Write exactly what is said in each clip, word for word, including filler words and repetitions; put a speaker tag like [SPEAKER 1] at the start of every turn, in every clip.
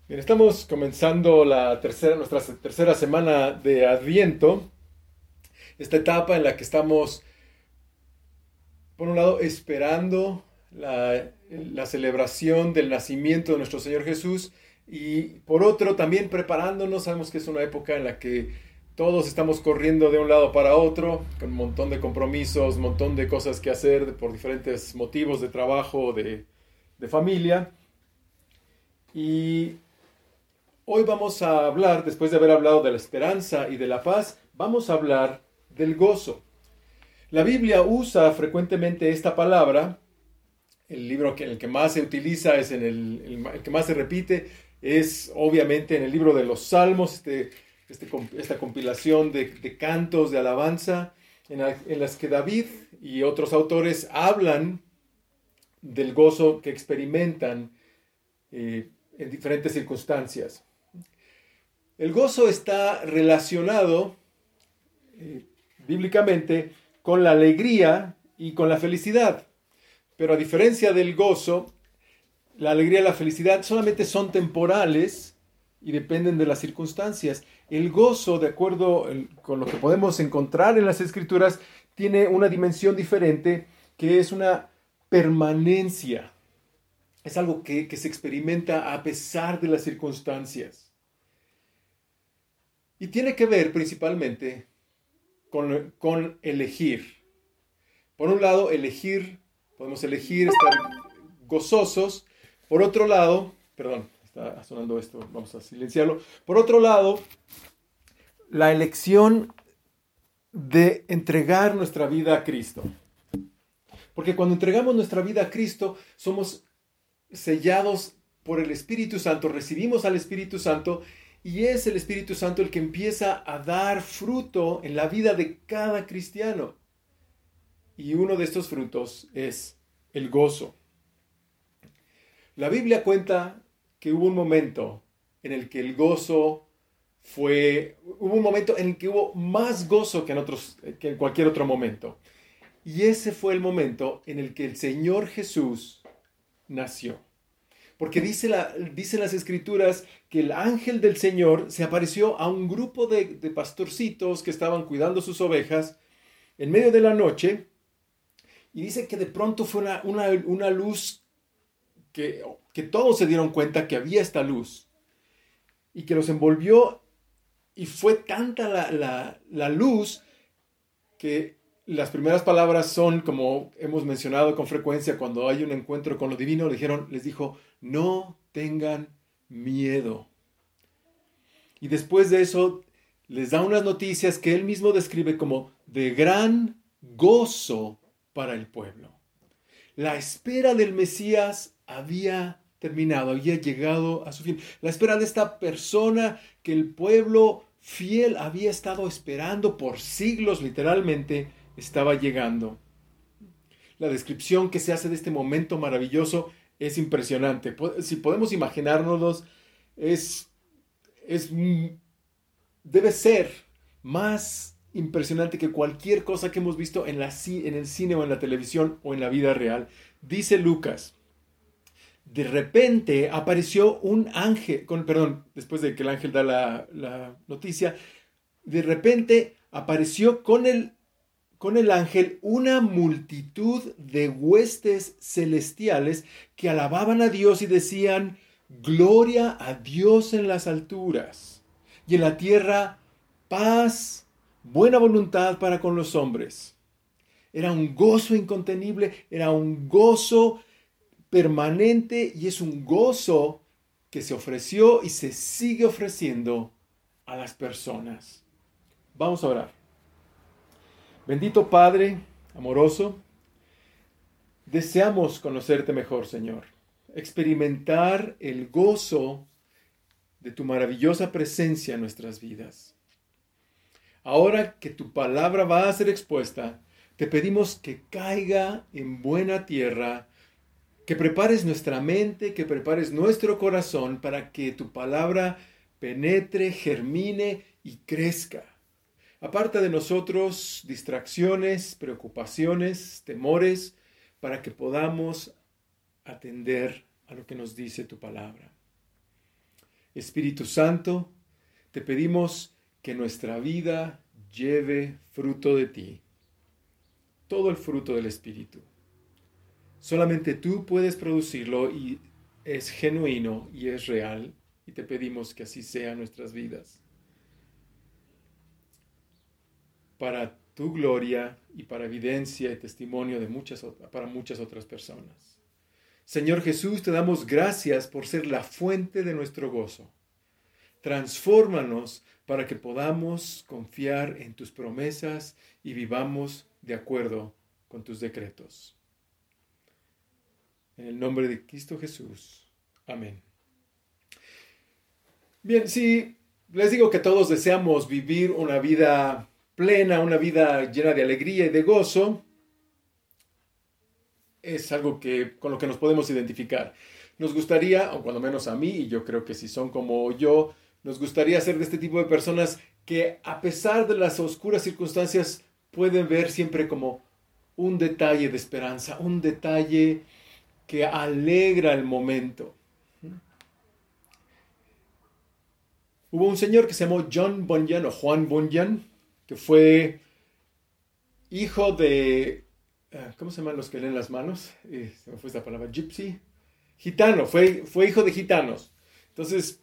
[SPEAKER 1] Bien, estamos comenzando la tercera, nuestra se- tercera semana de Adviento, esta etapa en la que estamos, por un lado, esperando la, la celebración del nacimiento de nuestro Señor Jesús y por otro también preparándonos. Sabemos que es una época en la que todos estamos corriendo de un lado para otro, con un montón de compromisos, un montón de cosas que hacer por diferentes motivos de trabajo, de, de familia. Y hoy vamos a hablar, después de haber hablado de la esperanza y de la paz, vamos a hablar del gozo. La Biblia usa frecuentemente esta palabra. El libro que, el que más se utiliza es en el, el, el que más se repite es obviamente en el libro de los Salmos, este, este, esta compilación de, de cantos de alabanza en, la, en las que David y otros autores hablan del gozo que experimentan eh, en diferentes circunstancias. El gozo está relacionado eh, bíblicamente con la alegría y con la felicidad. Pero a diferencia del gozo, la alegría y la felicidad solamente son temporales y dependen de las circunstancias. El gozo, de acuerdo con lo que podemos encontrar en las Escrituras, tiene una dimensión diferente, que es una permanencia. Es algo que, que se experimenta a pesar de las circunstancias. Y tiene que ver principalmente con, con elegir. Por un lado, elegir, podemos elegir estar gozosos. Por otro lado, perdón, está sonando esto, vamos a silenciarlo. Por otro lado, la elección de entregar nuestra vida a Cristo. Porque cuando entregamos nuestra vida a Cristo, somos sellados por el Espíritu Santo, recibimos al Espíritu Santo y es el Espíritu Santo el que empieza a dar fruto en la vida de cada cristiano. Y uno de estos frutos es el gozo. La Biblia cuenta que hubo un momento en el que el gozo fue, hubo un momento en el que hubo más gozo que en otros, que en cualquier otro momento. Y ese fue el momento en el que el Señor Jesús nació. Porque dice la, dicen las Escrituras que el ángel del Señor se apareció a un grupo de, de pastorcitos que estaban cuidando sus ovejas en medio de la noche. Y dice que de pronto fue una, una, una luz que, que todos se dieron cuenta que había esta luz. Y que los envolvió y fue tanta la, la, la luz que las primeras palabras son, como hemos mencionado con frecuencia, cuando hay un encuentro con lo divino, le dijeron, les dijo, no tengan miedo. Y después de eso, les da unas noticias que él mismo describe como de gran gozo para el pueblo. La espera del Mesías había terminado, había llegado a su fin. La espera de esta persona que el pueblo fiel había estado esperando por siglos, literalmente, estaba llegando. La descripción que se hace de este momento maravilloso es impresionante. Si podemos imaginárnoslos, es, es, debe ser más impresionante que cualquier cosa que hemos visto en, la, en el cine o en la televisión o en la vida real. Dice Lucas, de repente apareció un ángel, con, perdón, después de que el ángel da la, la noticia, de repente apareció con el, con el ángel una multitud de huestes celestiales que alababan a Dios y decían, gloria a Dios en las alturas y en la tierra paz, buena voluntad para con los hombres. Era un gozo incontenible, era un gozo permanente y es un gozo que se ofreció y se sigue ofreciendo a las personas. Vamos a orar. Bendito Padre, amoroso, deseamos conocerte mejor, Señor, experimentar el gozo de tu maravillosa presencia en nuestras vidas. Ahora que tu palabra va a ser expuesta, te pedimos que caiga en buena tierra, que prepares nuestra mente, que prepares nuestro corazón para que tu palabra penetre, germine y crezca. Aparta de nosotros distracciones, preocupaciones, temores, para que podamos atender a lo que nos dice tu palabra. Espíritu Santo, te pedimos que nuestra vida lleve fruto de ti, todo el fruto del Espíritu. Solamente tú puedes producirlo y es genuino y es real, y te pedimos que así sean nuestras vidas. Para tu gloria y para evidencia y testimonio de muchas, para muchas otras personas. Señor Jesús, te damos gracias por ser la fuente de nuestro gozo. Transfórmanos para que podamos confiar en tus promesas y vivamos de acuerdo con tus decretos. En el nombre de Cristo Jesús. Amén. Bien, sí, les digo que todos deseamos vivir una vida plena, una vida llena de alegría y de gozo. Es algo que, con lo que nos podemos identificar. Nos gustaría, o cuando menos a mí, y yo creo que si son como yo, nos gustaría ser de este tipo de personas que a pesar de las oscuras circunstancias pueden ver siempre como un detalle de esperanza, un detalle que alegra el momento. Hubo un señor que se llamó John Bunyan o Juan Bunyan, que fue hijo de, ¿cómo se llaman los que leen las manos? Eh, se me fue esta palabra, gypsy, gitano, fue, fue hijo de gitanos. Entonces,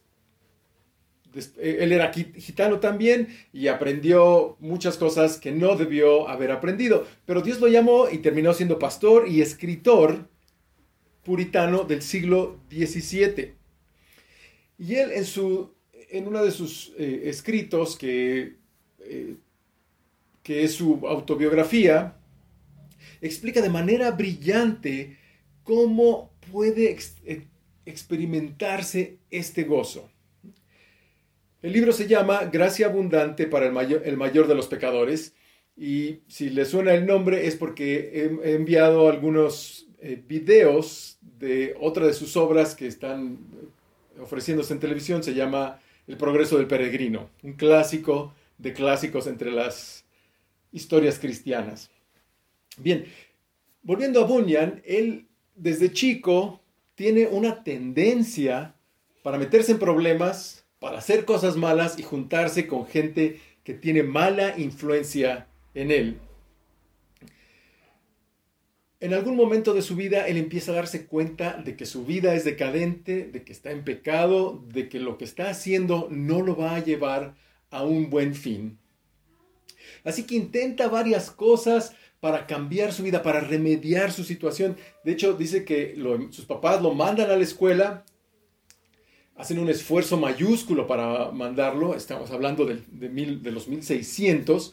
[SPEAKER 1] él era gitano también y aprendió muchas cosas que no debió haber aprendido. Pero Dios lo llamó y terminó siendo pastor y escritor puritano del siglo diecisiete. Y él en, su, en uno de sus eh, escritos, que, eh, que es su autobiografía, explica de manera brillante cómo puede ex, eh, experimentarse este gozo. El libro se llama Gracia Abundante para el mayor, el mayor de los pecadores, y si le suena el nombre es porque he, he enviado algunos eh, videos de otra de sus obras que están ofreciéndose en televisión. Se llama El Progreso del Peregrino, un clásico de clásicos entre las historias cristianas. Bien, volviendo a Bunyan, él desde chico tiene una tendencia para meterse en problemas, para hacer cosas malas y juntarse con gente que tiene mala influencia en él. En algún momento de su vida, él empieza a darse cuenta de que su vida es decadente, de que está en pecado, de que lo que está haciendo no lo va a llevar a un buen fin. Así que intenta varias cosas para cambiar su vida, para remediar su situación. De hecho, dice que lo, sus papás lo mandan a la escuela, hacen un esfuerzo mayúsculo para mandarlo. Estamos hablando de, de, mil, de los mil seiscientos,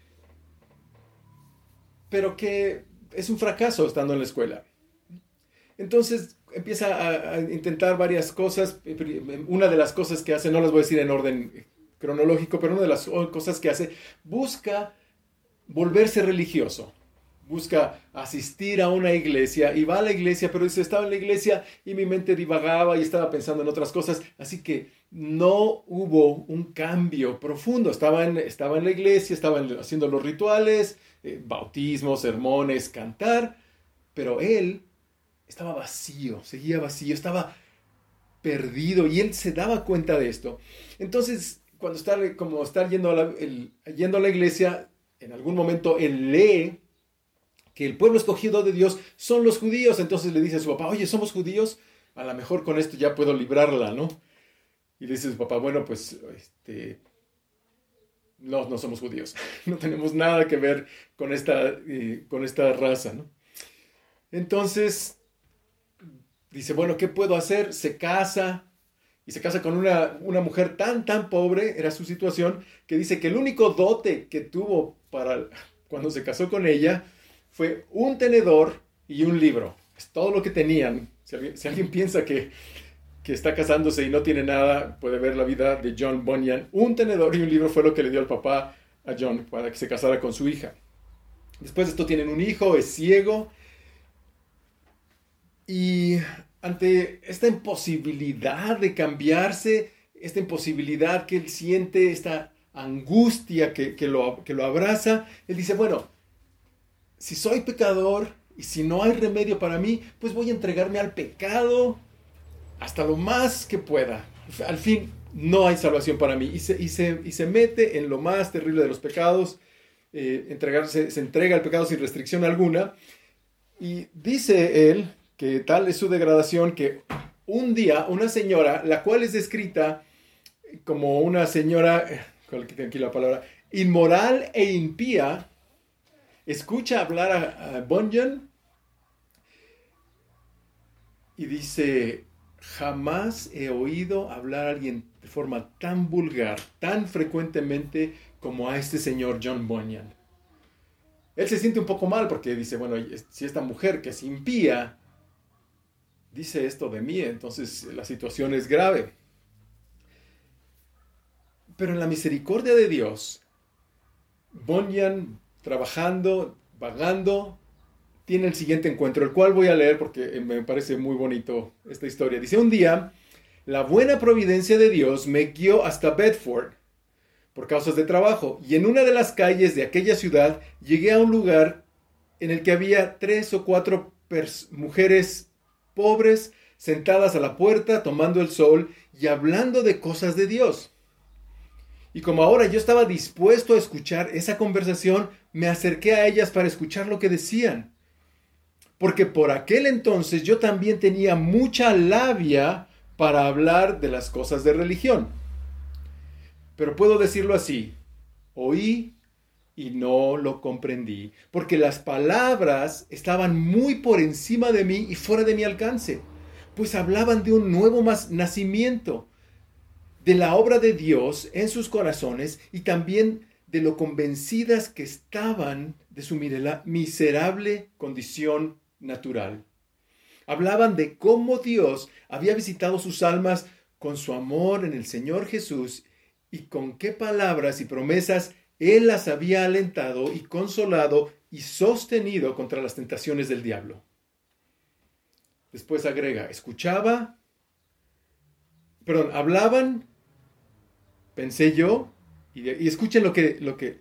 [SPEAKER 1] pero que es un fracaso estando en la escuela. Entonces empieza a, a intentar varias cosas. Una de las cosas que hace, no las voy a decir en orden cronológico, pero una de las cosas que hace, busca volverse religioso. Busca asistir a una iglesia y va a la iglesia, pero dice, estaba en la iglesia y mi mente divagaba y estaba pensando en otras cosas. Así que no hubo un cambio profundo. Estaba en, estaba en la iglesia, estaba en, haciendo los rituales, eh, bautismos, sermones, cantar, pero él estaba vacío, seguía vacío, estaba perdido y él se daba cuenta de esto. Entonces, cuando está, como está yendo a la, el, yendo a la iglesia, en algún momento él lee que el pueblo escogido de Dios son los judíos. Entonces le dice a su papá, oye, ¿somos judíos? A lo mejor con esto ya puedo librarla, ¿no? Y le dice a su papá, bueno, pues, este, no, no somos judíos. No tenemos nada que ver con esta, eh, con esta raza, ¿no? Entonces, dice, bueno, ¿qué puedo hacer? Se casa, y se casa con una, una mujer tan, tan pobre, era su situación, que dice que el único dote que tuvo para cuando se casó con ella fue un tenedor y un libro. Es todo lo que tenían. Si alguien, si alguien piensa que, que está casándose y no tiene nada, puede ver la vida de John Bunyan. Un tenedor y un libro fue lo que le dio el papá a John para que se casara con su hija. Después de esto tienen un hijo, es ciego. Y ante esta imposibilidad de cambiarse, esta imposibilidad que él siente, esta angustia que, que, lo, que lo abraza, él dice, bueno, si soy pecador y si no hay remedio para mí, pues voy a entregarme al pecado hasta lo más que pueda. al fin no hay salvación para mí. Y se, y se, y se mete en lo más terrible de los pecados, eh, entregarse, se entrega al pecado sin restricción alguna. Y dice él que tal es su degradación que un día una señora, la cual es descrita como una señora, ¿cuál que tengo aquí la palabra? Inmoral e impía, escucha hablar a, a Bunyan y dice: jamás he oído hablar a alguien de forma tan vulgar, tan frecuentemente como a este señor John Bunyan. Él se siente un poco mal porque dice, bueno, si esta mujer que es impía dice esto de mí, entonces la situación es grave. Pero en la misericordia de Dios, Bunyan, trabajando, vagando, tiene el siguiente encuentro, el cual voy a leer porque me parece muy bonito esta historia. Dice: un día, la buena providencia de Dios me guió hasta Bedford por causas de trabajo, y en una de las calles de aquella ciudad llegué a un lugar en el que había tres o cuatro mujeres pobres sentadas a la puerta tomando el sol y hablando de cosas de Dios. Y como ahora yo estaba dispuesto a escuchar esa conversación, me acerqué a ellas para escuchar lo que decían. Porque por aquel entonces yo también tenía mucha labia para hablar de las cosas de religión. Pero puedo decirlo así: oí y no lo comprendí, porque las palabras estaban muy por encima de mí y fuera de mi alcance, pues hablaban de un nuevo nacimiento, de la obra de Dios en sus corazones y también de lo convencidas que estaban de su miserable condición natural. Hablaban de cómo Dios había visitado sus almas con su amor en el Señor Jesús y con qué palabras y promesas Él las había alentado y consolado y sostenido contra las tentaciones del diablo. Después agrega: escuchaba, perdón, hablaban, pensé yo, y, y escuchen lo que, lo que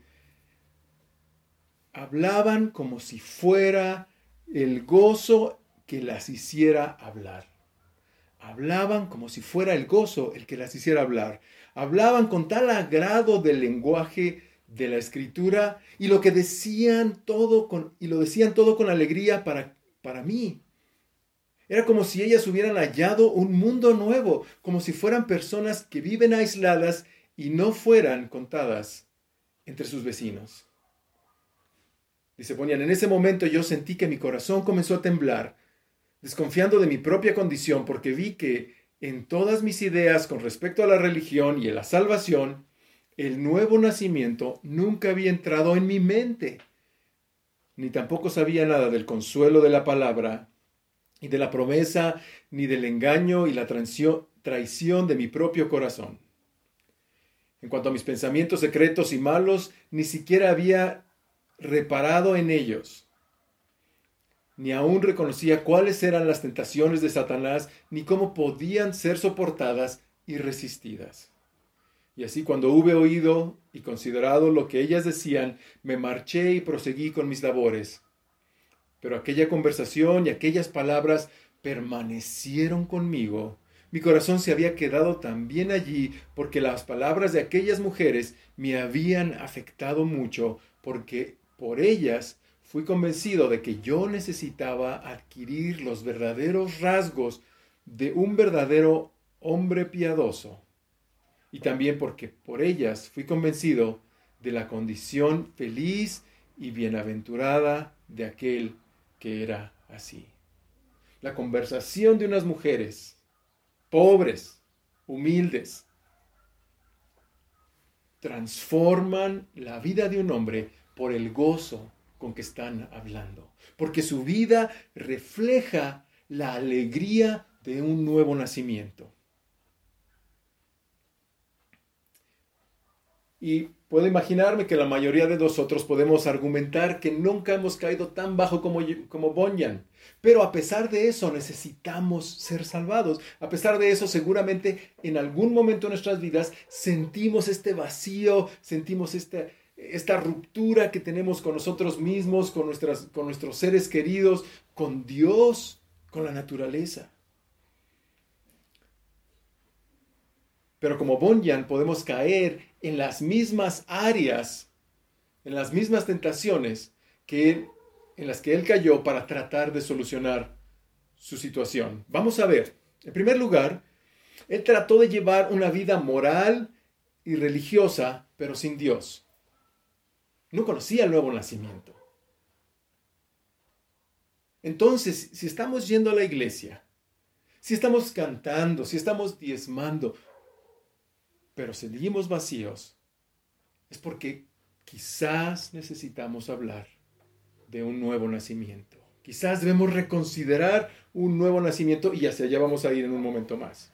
[SPEAKER 1] hablaban como si fuera el gozo que las hiciera hablar. Hablaban como si fuera el gozo el que las hiciera hablar. Hablaban con tal agrado del lenguaje de la Escritura y lo que decían todo con, y lo decían todo con alegría para, para mí. Era como si ellas hubieran hallado un mundo nuevo, como si fueran personas que viven aisladas y no fueran contadas entre sus vecinos. Dice Bunyan: en ese momento yo sentí que mi corazón comenzó a temblar, desconfiando de mi propia condición, porque vi que en todas mis ideas con respecto a la religión y a la salvación, el nuevo nacimiento nunca había entrado en mi mente, ni tampoco sabía nada del consuelo de la palabra, y de la promesa, ni del engaño y la traición de mi propio corazón. En cuanto a mis pensamientos secretos y malos, ni siquiera había reparado en ellos, ni aún reconocía cuáles eran las tentaciones de Satanás, ni cómo podían ser soportadas y resistidas. Y así, cuando hube oído y considerado lo que ellas decían, me marché y proseguí con mis labores. Pero aquella conversación y aquellas palabras permanecieron conmigo. Mi corazón se había quedado también allí, porque las palabras de aquellas mujeres me habían afectado mucho, porque por ellas fui convencido de que yo necesitaba adquirir los verdaderos rasgos de un verdadero hombre piadoso. Y también porque por ellas fui convencido de la condición feliz y bienaventurada de aquel que era así. La conversación de unas mujeres pobres, humildes, transforman la vida de un hombre por el gozo con que están hablando, porque su vida refleja la alegría de un nuevo nacimiento. Y puedo imaginarme que la mayoría de nosotros podemos argumentar que nunca hemos caído tan bajo como, como Bunyan. Pero a pesar de eso necesitamos ser salvados. A pesar de eso, seguramente en algún momento de nuestras vidas sentimos este vacío, sentimos este, esta ruptura que tenemos con nosotros mismos, con, nuestras, con nuestros seres queridos, con Dios, con la naturaleza. Pero como Bunyan podemos caer en las mismas áreas, en las mismas tentaciones que él, en las que él cayó para tratar de solucionar su situación. Vamos a ver. En primer lugar, él trató de llevar una vida moral y religiosa, pero sin Dios. No conocía el nuevo nacimiento. Entonces, si estamos yendo a la iglesia, si estamos cantando, si estamos diezmando, pero seguimos vacíos, es porque quizás necesitamos hablar de un nuevo nacimiento. Quizás debemos reconsiderar un nuevo nacimiento y hacia allá vamos a ir en un momento más.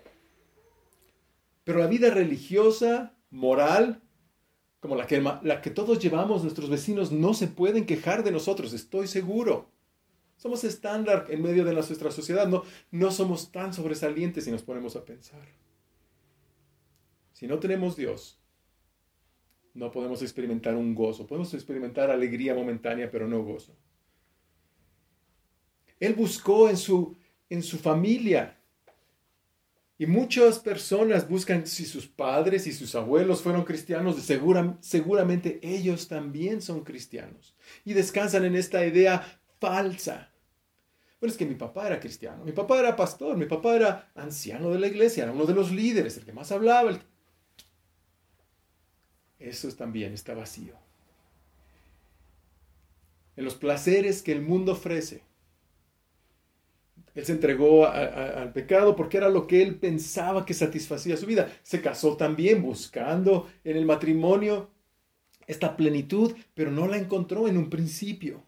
[SPEAKER 1] Pero la vida religiosa, moral, como la que, la que todos llevamos, nuestros vecinos no se pueden quejar de nosotros, estoy seguro. Somos estándar en medio de nuestra sociedad, no, no somos tan sobresalientes si nos ponemos a pensar. Si no tenemos Dios, no podemos experimentar un gozo. Podemos experimentar alegría momentánea, pero no gozo. Él buscó en su, en su familia. Y muchas personas buscan si sus padres y sus abuelos fueron cristianos, segura, seguramente ellos también son cristianos. Y descansan en esta idea falsa. Bueno, es que mi papá era cristiano, mi papá era pastor, mi papá era anciano de la iglesia, era uno de los líderes, el que más hablaba. El... Eso también está vacío. En los placeres que el mundo ofrece. Él se entregó a, a, al pecado porque era lo que él pensaba que satisfacía su vida. Se casó también buscando en el matrimonio esta plenitud, pero no la encontró en un principio.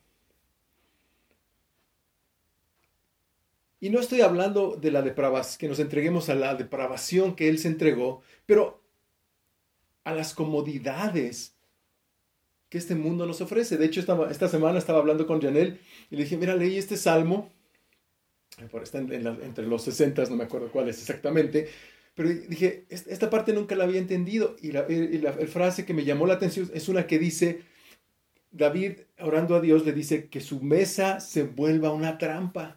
[SPEAKER 1] Y no estoy hablando de la depravación, que nos entreguemos a la depravación que él se entregó, pero a las comodidades que este mundo nos ofrece. De hecho, esta, esta semana estaba hablando con Janel y le dije, mira, leí este salmo. Está en la, entre los sesentas, no me acuerdo cuál es exactamente, pero dije, esta parte nunca la había entendido, y la, y la, la frase que me llamó la atención es una que dice, David orando a Dios le dice que su mesa se vuelva una trampa.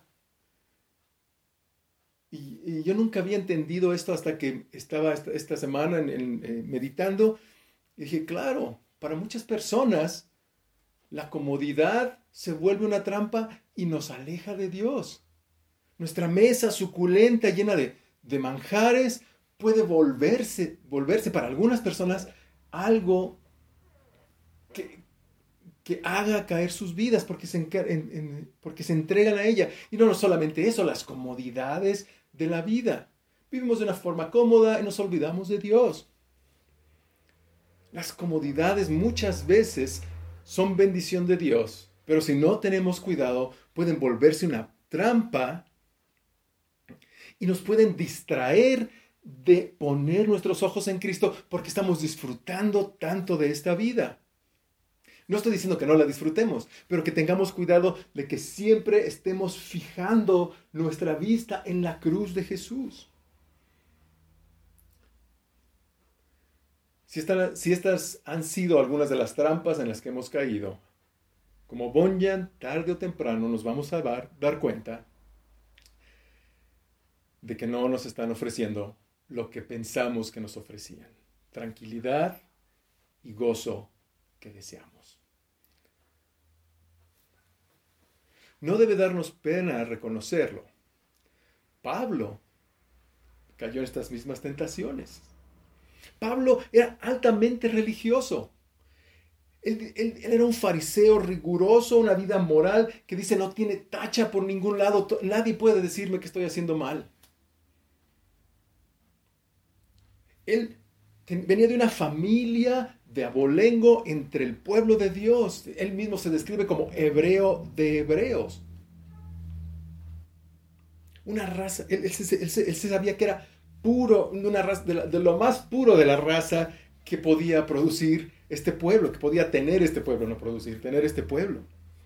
[SPEAKER 1] Y, y yo nunca había entendido esto hasta que estaba esta, esta semana en, en, eh, meditando, y dije, claro, para muchas personas la comodidad se vuelve una trampa y nos aleja de Dios. Nuestra mesa suculenta, llena de, de manjares, puede volverse, volverse para algunas personas algo que, que haga caer sus vidas porque se, en, en, porque se entregan a ella. Y no, no solamente eso, las comodidades de la vida. Vivimos de una forma cómoda y nos olvidamos de Dios. Las comodidades muchas veces son bendición de Dios, pero si no tenemos cuidado, pueden volverse una trampa y nos pueden distraer de poner nuestros ojos en Cristo porque estamos disfrutando tanto de esta vida. No estoy diciendo que no la disfrutemos, pero que tengamos cuidado de que siempre estemos fijando nuestra vista en la cruz de Jesús. Si, esta, si estas han sido algunas de las trampas en las que hemos caído, como Bunyan, tarde o temprano nos vamos a dar, dar cuenta de que no nos están ofreciendo lo que pensamos que nos ofrecían. Tranquilidad y gozo que deseamos. No debe darnos pena reconocerlo. Pablo cayó en estas mismas tentaciones. Pablo era altamente religioso. Él, él, él era un fariseo riguroso, una vida moral que dice no tiene tacha por ningún lado. Nadie puede decirme que estoy haciendo mal. Él venía de una familia de abolengo entre el pueblo de Dios. Él mismo se describe como hebreo de hebreos. Una raza, él, él, se, él, se, él se sabía que era puro, una raza, de, la, de lo más puro de la raza que podía producir este pueblo, que podía tener este pueblo, no producir, tener este pueblo.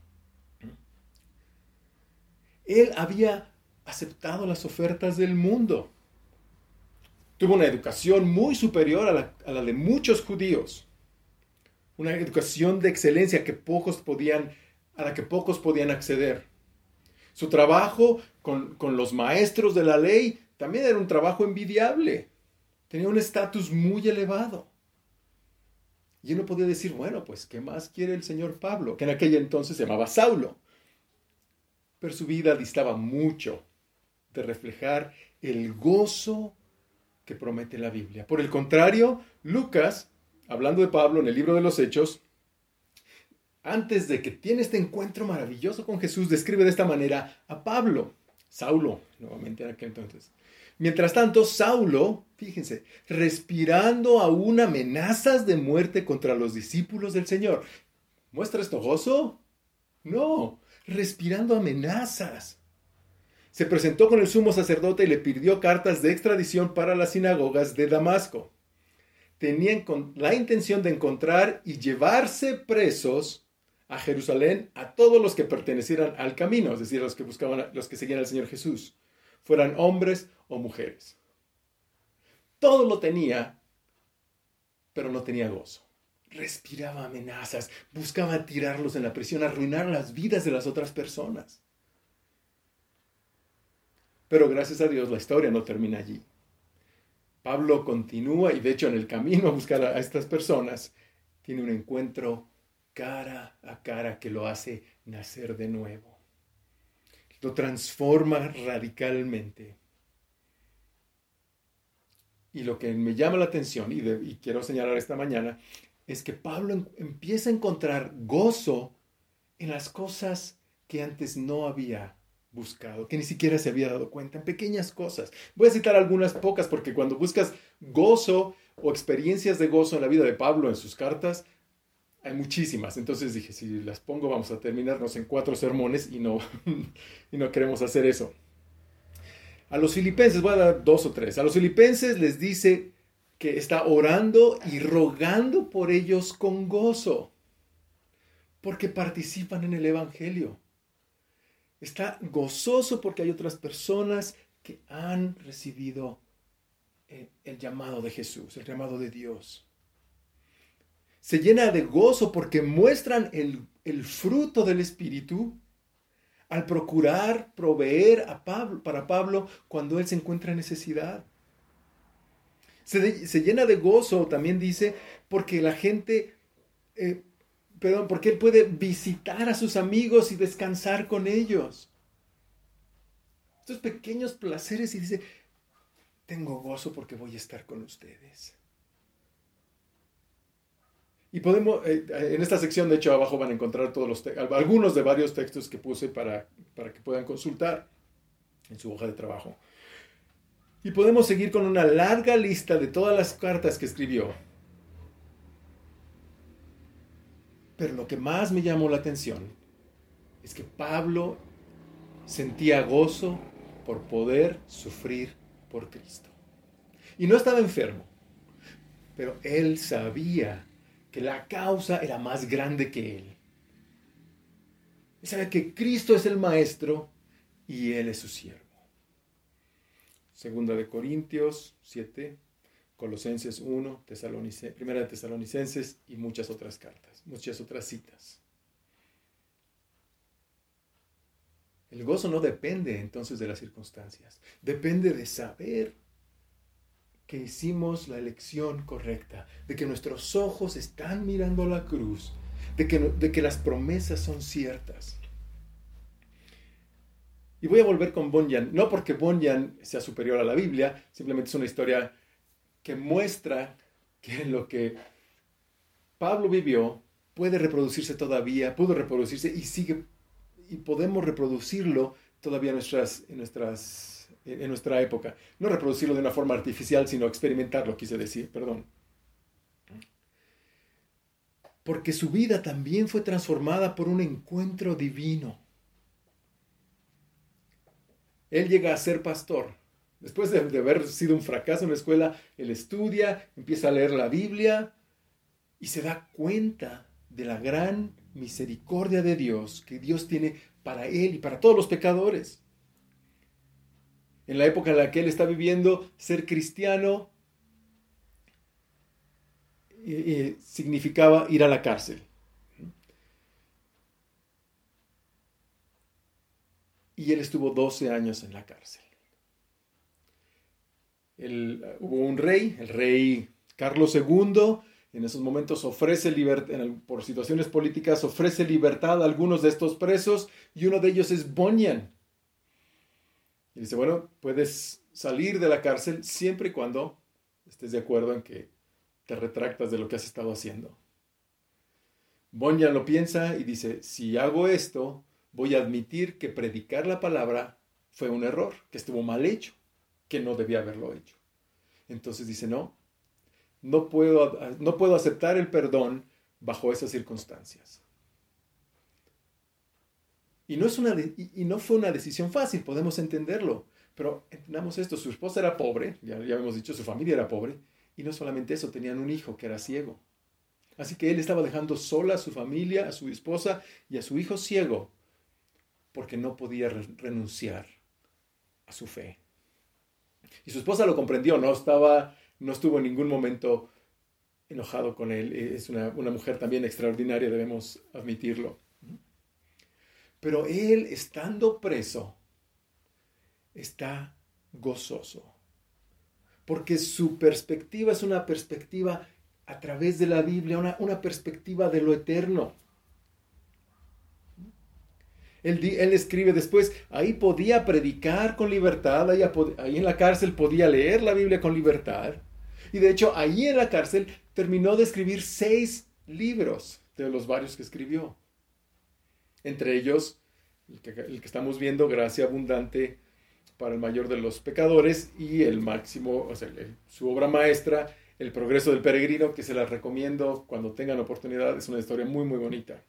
[SPEAKER 1] Él había aceptado las ofertas del mundo. Tuvo una educación muy superior a la, a la de muchos judíos. Una educación de excelencia que pocos podían, a la que pocos podían acceder. Su trabajo con, con los maestros de la ley también era un trabajo envidiable. Tenía un estatus muy elevado. Y uno podía decir, bueno, pues, ¿qué más quiere el señor Pablo? Que en aquel entonces se llamaba Saulo. Pero su vida distaba mucho de reflejar el gozo que promete la Biblia. Por el contrario, Lucas, hablando de Pablo en el libro de los Hechos, antes de que tiene este encuentro maravilloso con Jesús, describe de esta manera a Pablo, Saulo, nuevamente en aquel entonces. Mientras tanto, Saulo, fíjense, respirando aún amenazas de muerte contra los discípulos del Señor. ¿Muestra esto gozo? No, respirando amenazas. Se presentó con el sumo sacerdote y le pidió cartas de extradición para las sinagogas de Damasco. Tenían la intención de encontrar y llevarse presos a Jerusalén a todos los que pertenecieran al camino, es decir, a los que buscaban, los que seguían al Señor Jesús, fueran hombres o mujeres. Todo lo tenía, pero no tenía gozo. Respiraba amenazas, buscaba tirarlos en la prisión, arruinar las vidas de las otras personas. Pero gracias a Dios la historia no termina allí. Pablo continúa y de hecho en el camino a buscar a estas personas tiene un encuentro cara a cara que lo hace nacer de nuevo. Lo transforma radicalmente. Y lo que me llama la atención y, de, y quiero señalar esta mañana es que Pablo em, empieza a encontrar gozo en las cosas que antes no había buscado, que ni siquiera se había dado cuenta, en pequeñas cosas. Voy a citar algunas pocas porque cuando buscas gozo o experiencias de gozo en la vida de Pablo en sus cartas, hay muchísimas. Entonces dije, si las pongo vamos a terminarnos en cuatro sermones y no, y no queremos hacer eso. A los filipenses, voy a dar dos o tres. A los filipenses les dice que está orando y rogando por ellos con gozo, porque participan en el Evangelio. Está gozoso porque hay otras personas que han recibido el llamado de Jesús, el llamado de Dios. Se llena de gozo porque muestran el, el fruto del Espíritu al procurar proveer a Pablo, para Pablo cuando él se encuentra en necesidad. Se, de, se llena de gozo, también dice, porque la gente, eh, perdón, porque él puede visitar a sus amigos y descansar con ellos. Estos pequeños placeres y dice, tengo gozo porque voy a estar con ustedes. Y podemos, eh, en esta sección de hecho abajo van a encontrar todos los te- algunos de varios textos que puse para, para que puedan consultar en su hoja de trabajo. Y podemos seguir con una larga lista de todas las cartas que escribió. Pero lo que más me llamó la atención es que Pablo sentía gozo por poder sufrir por Cristo. Y no estaba enfermo, pero él sabía que la causa era más grande que él. Él sabe que Cristo es el maestro y él es su siervo. Segunda de Corintios siete, Colosenses uno, Tesalonice, Primera de Tesalonicenses y muchas otras cartas, muchas otras citas. El gozo no depende entonces de las circunstancias, depende de saber que hicimos la elección correcta, de que nuestros ojos están mirando a la cruz, de que, de que las promesas son ciertas. Y voy a volver con Bunyan, no porque Bunyan sea superior a la Biblia, simplemente es una historia que muestra que lo que Pablo vivió puede reproducirse todavía, pudo reproducirse y sigue, y podemos reproducirlo todavía en nuestras, en nuestras en nuestra época. No reproducirlo de una forma artificial, sino experimentarlo, quise decir, perdón. Porque su vida también fue transformada por un encuentro divino. Él llega a ser pastor. Después de, de haber sido un fracaso en la escuela, él estudia, empieza a leer la Biblia y se da cuenta de la gran misericordia de Dios que Dios tiene para él y para todos los pecadores. En la época en la que él está viviendo, ser cristiano eh, eh, significaba ir a la cárcel. Y él estuvo doce años en la cárcel. el, hubo un rey, el rey Carlos segundo, en esos momentos ofrece libertad, por situaciones políticas, ofrece libertad a algunos de estos presos, y uno de ellos es Bunyan. Y dice, bueno, puedes salir de la cárcel siempre y cuando estés de acuerdo en que te retractas de lo que has estado haciendo. Bunyan lo piensa y dice, si hago esto, voy a admitir que predicar la palabra fue un error, que estuvo mal hecho, que no debía haberlo hecho. Entonces dice, no, no puedo, no puedo aceptar el perdón bajo esas circunstancias. Y no, es una de, y, y no fue una decisión fácil, podemos entenderlo, pero entendamos esto, su esposa era pobre, ya, ya hemos dicho, su familia era pobre, y no solamente eso, tenían un hijo que era ciego. Así que él estaba dejando sola a su familia, a su esposa y a su hijo ciego, porque no podía re- renunciar a su fe. Y su esposa lo comprendió, no, estaba, no estuvo en ningún momento enojado con él. Es una, una mujer también extraordinaria, debemos admitirlo. Pero él, estando preso, está gozoso, porque su perspectiva es una perspectiva a través de la Biblia, una, una perspectiva de lo eterno. Él, él escribe después, ahí podía predicar con libertad, ahí, ahí en la cárcel podía leer la Biblia con libertad, y de hecho ahí en la cárcel terminó de escribir seis libros de los varios que escribió. Entre ellos, el que, el que estamos viendo, Gracia Abundante para el mayor de los pecadores, y el máximo, o sea, el, su obra maestra, El Progreso del Peregrino, que se las recomiendo cuando tengan oportunidad. Es una historia muy, muy bonita.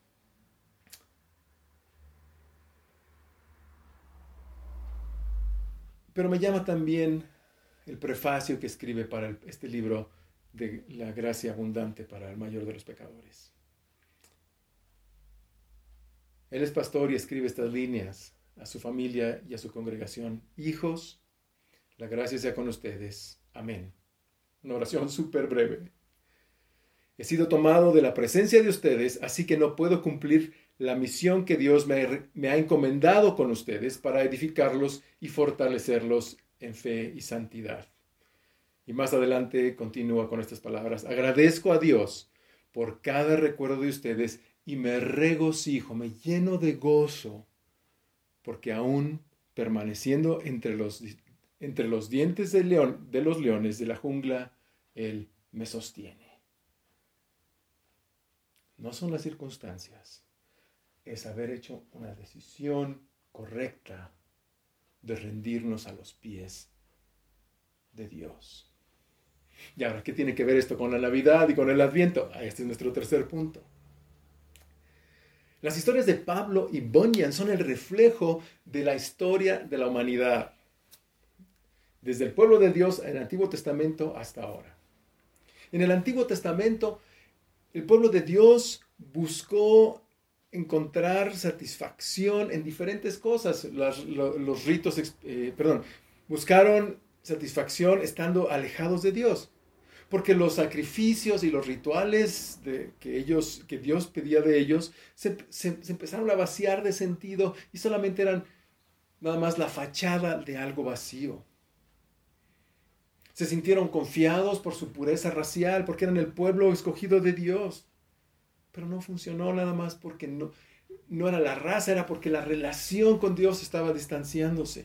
[SPEAKER 1] Pero me llama también el prefacio que escribe para el, este libro de La Gracia Abundante para el mayor de los pecadores. Él es pastor y escribe estas líneas a su familia y a su congregación. Hijos, la gracia sea con ustedes. Amén. Una oración súper breve. He sido tomado de la presencia de ustedes, así que no puedo cumplir la misión que Dios me, me ha encomendado con ustedes para edificarlos y fortalecerlos en fe y santidad. Y más adelante continúa con estas palabras. Agradezco a Dios por cada recuerdo de ustedes y me regocijo, me lleno de gozo, porque aún permaneciendo entre los, entre los dientes de, león, de los leones de la jungla, Él me sostiene. No son las circunstancias, es haber hecho una decisión correcta de rendirnos a los pies de Dios. Y ahora, ¿qué tiene que ver esto con la Navidad y con el Adviento? Este es nuestro tercer punto. Las historias de Pablo y Bunyan son el reflejo de la historia de la humanidad, desde el pueblo de Dios en el Antiguo Testamento hasta ahora. En el Antiguo Testamento, el pueblo de Dios buscó encontrar satisfacción en diferentes cosas. Los, los, los ritos, eh, perdón, buscaron satisfacción estando alejados de Dios, porque los sacrificios y los rituales de, que, ellos, que Dios pedía de ellos se, se, se empezaron a vaciar de sentido y solamente eran nada más la fachada de algo vacío. Se sintieron confiados por su pureza racial, porque eran el pueblo escogido de Dios. Pero no funcionó nada más porque no, no era la raza, era porque la relación con Dios estaba distanciándose.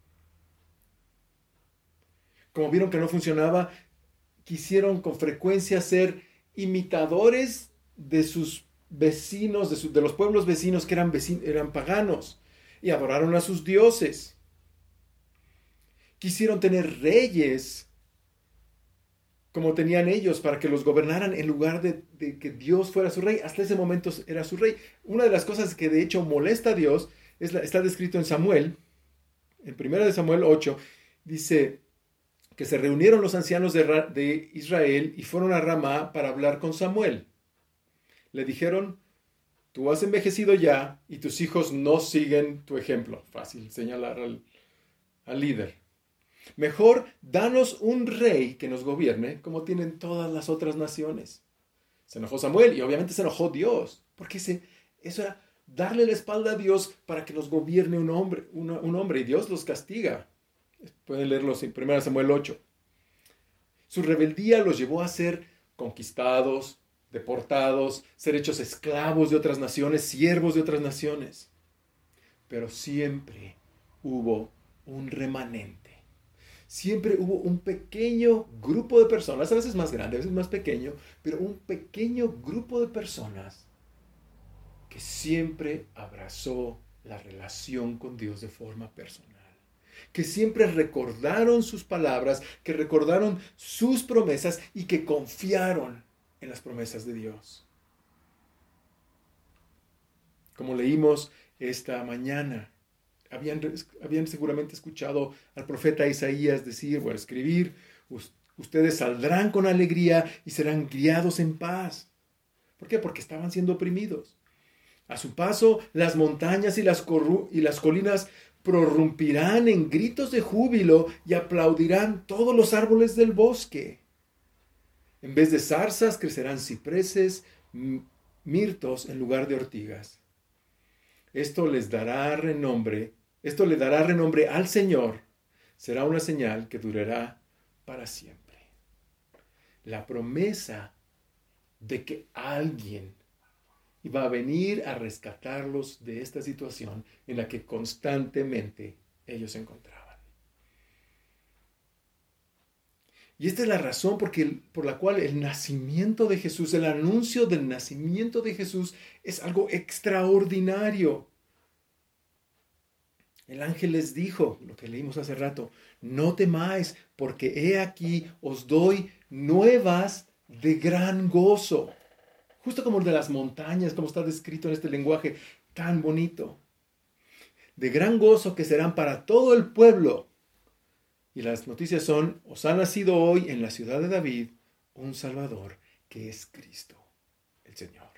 [SPEAKER 1] Como vieron que no funcionaba, quisieron con frecuencia ser imitadores de sus vecinos, de, su, de los pueblos vecinos que eran, vecinos, eran paganos, y adoraron a sus dioses. Quisieron tener reyes como tenían ellos, para que los gobernaran en lugar de, de que Dios fuera su rey. Hasta ese momento era su rey. Una de las cosas que de hecho molesta a Dios, es la, está descrito en Samuel, en primera de Samuel ocho, dice que se reunieron los ancianos de, de Israel y fueron a Ramá para hablar con Samuel. Le dijeron, tú has envejecido ya y tus hijos no siguen tu ejemplo. Fácil señalar al, al líder. Mejor danos un rey que nos gobierne como tienen todas las otras naciones. Se enojó Samuel y obviamente se enojó Dios, porque se, eso era darle la espalda a Dios para que nos gobierne un hombre, una, un hombre, y Dios los castiga. Pueden leerlos en primera Samuel ocho. Su rebeldía los llevó a ser conquistados, deportados, ser hechos esclavos de otras naciones, siervos de otras naciones. Pero siempre hubo un remanente. Siempre hubo un pequeño grupo de personas, a veces más grande, a veces más pequeño, pero un pequeño grupo de personas que siempre abrazó la relación con Dios de forma personal. Que siempre recordaron sus palabras, que recordaron sus promesas y que confiaron en las promesas de Dios. Como leímos esta mañana, habían, habían seguramente escuchado al profeta Isaías decir o escribir, ustedes saldrán con alegría y serán criados en paz. ¿Por qué? Porque estaban siendo oprimidos. A su paso, las montañas y las, corru- y las colinas prorrumpirán en gritos de júbilo y aplaudirán todos los árboles del bosque. En vez de zarzas crecerán cipreses, mirtos en lugar de ortigas. Esto les dará renombre, esto le dará renombre al Señor. Será una señal que durará para siempre. La promesa de que alguien iba a venir a rescatarlos de esta situación en la que constantemente ellos se encontraban. Y esta es la razón porque, por la cual el nacimiento de Jesús, el anuncio del nacimiento de Jesús es algo extraordinario. El ángel les dijo, lo que leímos hace rato, no temáis, porque he aquí os doy nuevas de gran gozo. Justo como el de las montañas, como está descrito en este lenguaje tan bonito. De gran gozo que serán para todo el pueblo. Y las noticias son, os ha nacido hoy en la ciudad de David un Salvador, que es Cristo, el Señor.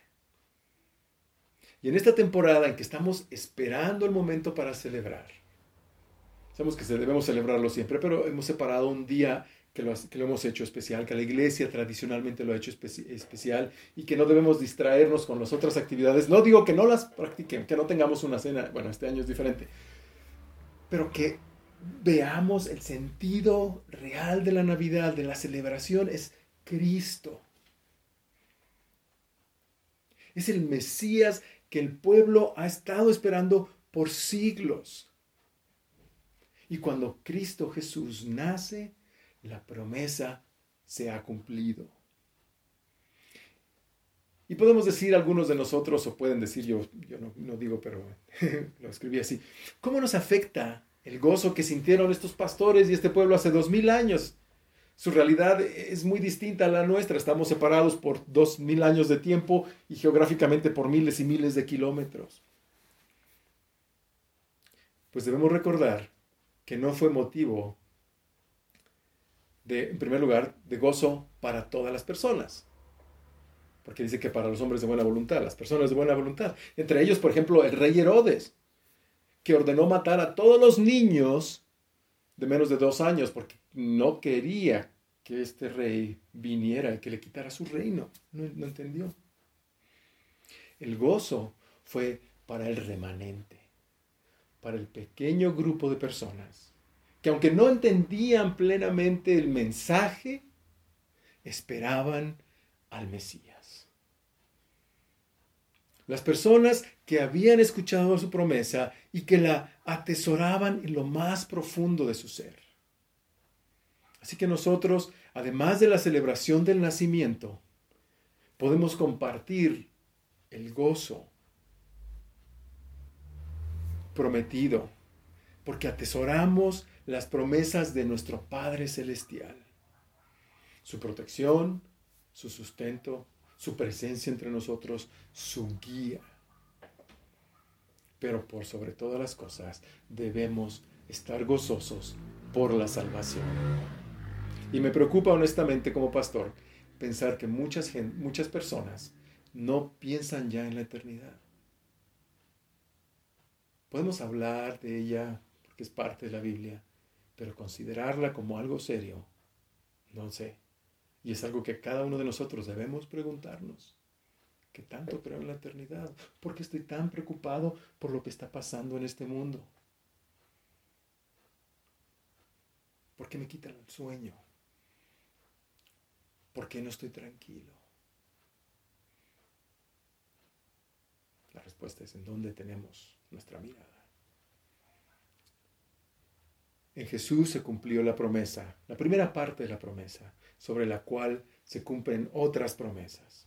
[SPEAKER 1] Y en esta temporada en que estamos esperando el momento para celebrar, sabemos que debemos celebrarlo siempre, pero hemos separado un día que lo, que lo hemos hecho especial, que la iglesia tradicionalmente lo ha hecho espe- especial y que no debemos distraernos con las otras actividades. No digo que no las practiquen, que no tengamos una cena, bueno, este año es diferente, pero que veamos el sentido real de la Navidad, de la celebración, es Cristo. Es el Mesías que el pueblo ha estado esperando por siglos. Y cuando Cristo Jesús nace, la promesa se ha cumplido. Y podemos decir algunos de nosotros, o pueden decir, yo, yo no, no digo, pero lo escribí así, ¿cómo nos afecta el gozo que sintieron estos pastores y este pueblo hace dos mil años? Su realidad es muy distinta a la nuestra. Estamos separados por dos mil años de tiempo y geográficamente por miles y miles de kilómetros. Pues debemos recordar que no fue motivo de, en primer lugar, de gozo para todas las personas. Porque dice que para los hombres de buena voluntad, las personas de buena voluntad. Entre ellos, por ejemplo, el rey Herodes, que ordenó matar a todos los niños de menos de dos años porque no quería que este rey viniera y que le quitara su reino. No, no entendió. El gozo fue para el remanente, para el pequeño grupo de personas que, aunque no entendían plenamente el mensaje, esperaban al Mesías. Las personas que habían escuchado su promesa y que la atesoraban en lo más profundo de su ser. Así que nosotros, además de la celebración del nacimiento, podemos compartir el gozo prometido, porque atesoramos las promesas de nuestro Padre Celestial. Su protección, su sustento, su presencia entre nosotros, su guía. Pero por sobre todas las cosas, debemos estar gozosos por la salvación. Y me preocupa honestamente como pastor pensar que muchas, muchas personas no piensan ya en la eternidad. Podemos hablar de ella porque es parte de la Biblia, pero considerarla como algo serio, no sé. Y es algo que cada uno de nosotros debemos preguntarnos. ¿Qué tanto creo en la eternidad? ¿Por qué estoy tan preocupado por lo que está pasando en este mundo? ¿Por qué me quitan el sueño? ¿Por qué no estoy tranquilo? La respuesta es en dónde tenemos nuestra mirada. En Jesús se cumplió la promesa, la primera parte de la promesa, sobre la cual se cumplen otras promesas.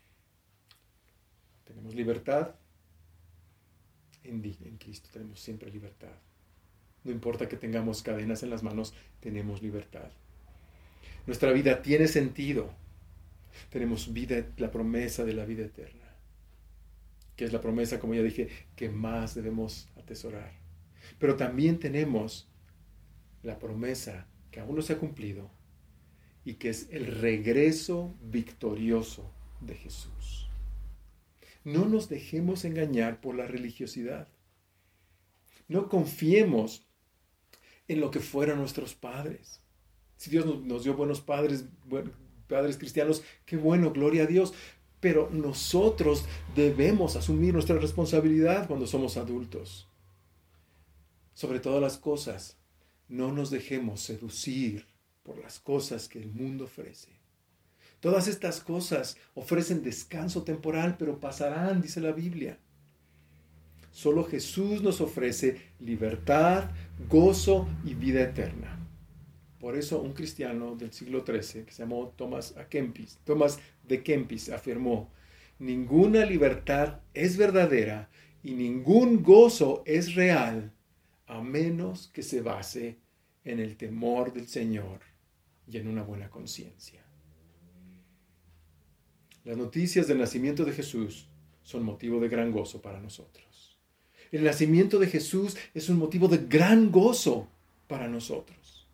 [SPEAKER 1] Tenemos libertad. En, en Cristo tenemos siempre libertad. No importa que tengamos cadenas en las manos, tenemos libertad. Nuestra vida tiene sentido. Tenemos vida, la promesa de la vida eterna, que es la promesa, como ya dije, que más debemos atesorar. Pero también tenemos la promesa que aún no se ha cumplido y que es el regreso victorioso de Jesús. No nos dejemos engañar por la religiosidad. No confiemos en lo que fueron nuestros padres. Si Dios nos dio buenos padres, buen, padres cristianos, qué bueno, gloria a Dios. Pero nosotros debemos asumir nuestra responsabilidad cuando somos adultos. Sobre todas las cosas, no nos dejemos seducir por las cosas que el mundo ofrece. Todas estas cosas ofrecen descanso temporal, pero pasarán, dice la Biblia. Solo Jesús nos ofrece libertad, gozo y vida eterna. Por eso un cristiano del siglo trece, que se llamó Thomas a Kempis, Thomas de Kempis, afirmó: ninguna libertad es verdadera y ningún gozo es real a menos que se base en el temor del Señor y en una buena conciencia. Las noticias del nacimiento de Jesús son motivo de gran gozo para nosotros. El nacimiento de Jesús es un motivo de gran gozo para nosotros.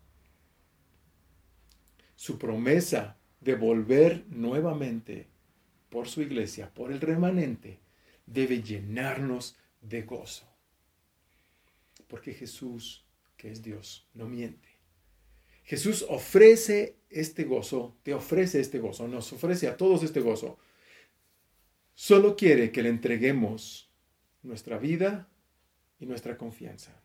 [SPEAKER 1] Su promesa de volver nuevamente por su iglesia, por el remanente, debe llenarnos de gozo. Porque Jesús, que es Dios, no miente. Jesús ofrece este gozo, te ofrece este gozo, nos ofrece a todos este gozo. Solo quiere que le entreguemos nuestra vida y nuestra confianza.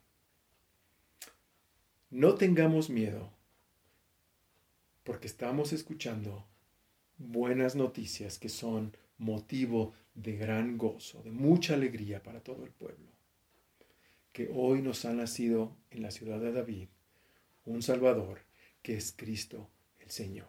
[SPEAKER 1] No tengamos miedo, porque estamos escuchando buenas noticias que son motivo de gran gozo, de mucha alegría para todo el pueblo. Que hoy nos ha nacido en la ciudad de David un Salvador, que es Cristo el Señor.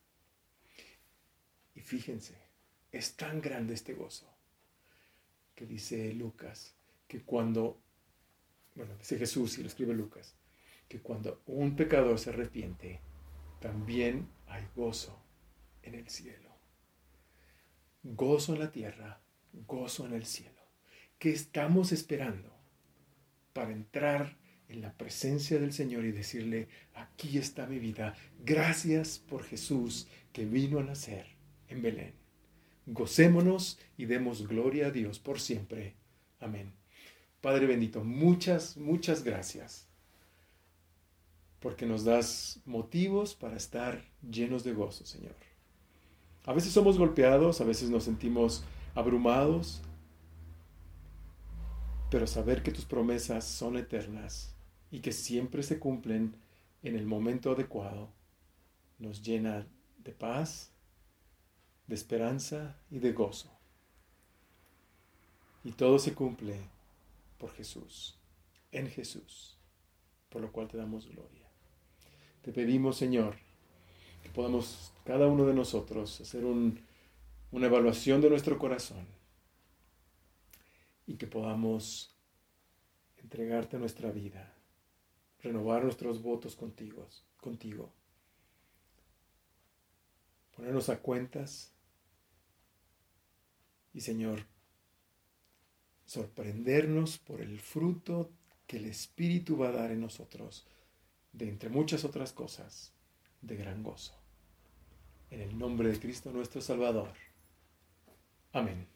[SPEAKER 1] Y fíjense, es tan grande este gozo que dice Lucas, que cuando, bueno, dice Jesús y lo escribe Lucas, que cuando un pecador se arrepiente, también hay gozo en el cielo. Gozo en la tierra, gozo en el cielo. ¿Qué estamos esperando para entrar en la presencia del Señor y decirle: aquí está mi vida, gracias por Jesús que vino a nacer en Belén? Gocémonos y demos gloria a Dios por siempre. Amén. Padre bendito, muchas, muchas gracias, porque nos das motivos para estar llenos de gozo, Señor. A veces somos golpeados, a veces nos sentimos abrumados, pero saber que tus promesas son eternas y que siempre se cumplen en el momento adecuado, nos llena de paz, de esperanza y de gozo. Y todo se cumple por Jesús, en Jesús, por lo cual te damos gloria. Te pedimos, Señor, que podamos cada uno de nosotros hacer un, una evaluación de nuestro corazón y que podamos entregarte nuestra vida, renovar nuestros votos contigo, contigo, ponernos a cuentas y, Señor, sorprendernos por el fruto que el Espíritu va a dar en nosotros, de entre muchas otras cosas, de gran gozo. En el nombre de Cristo nuestro Salvador. Amén.